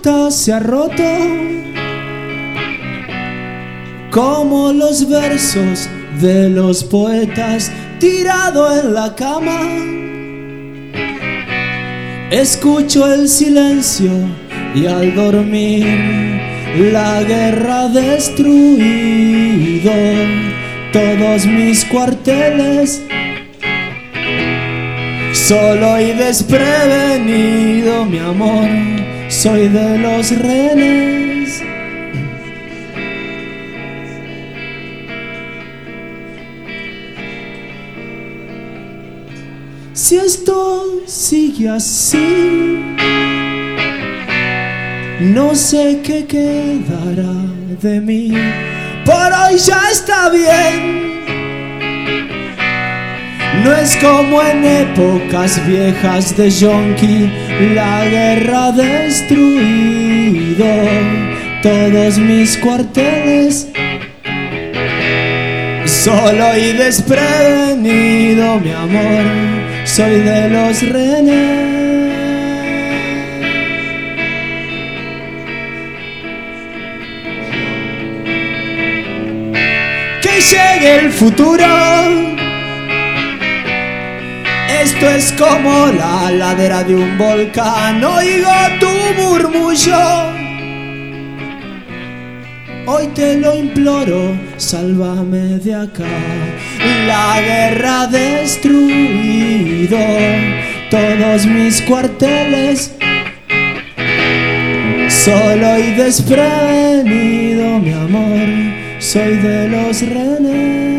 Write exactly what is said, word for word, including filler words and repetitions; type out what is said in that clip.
puerta se ha roto, como los versos de los poetas tirado en la cama. Escucho el silencio y al dormir la guerra ha destruido todos mis cuarteles. Solo y desprevenido, mi amor, soy de los rehenes. Si esto sigue así, no sé qué quedará de mí. Por hoy ya está bien. No es como en épocas viejas de yonki. La guerra ha destruido todos mis cuarteles. Solo y desprevenido, mi amor, soy de los rehenes. Que llegue el futuro. Esto es como la ladera de un volcán. Oigo tu murmullo. Hoy te lo imploro, sálvame de acá. La guerra ha destruido todos mis cuarteles. Solo y desprevenido, mi amor, soy de los rehenes.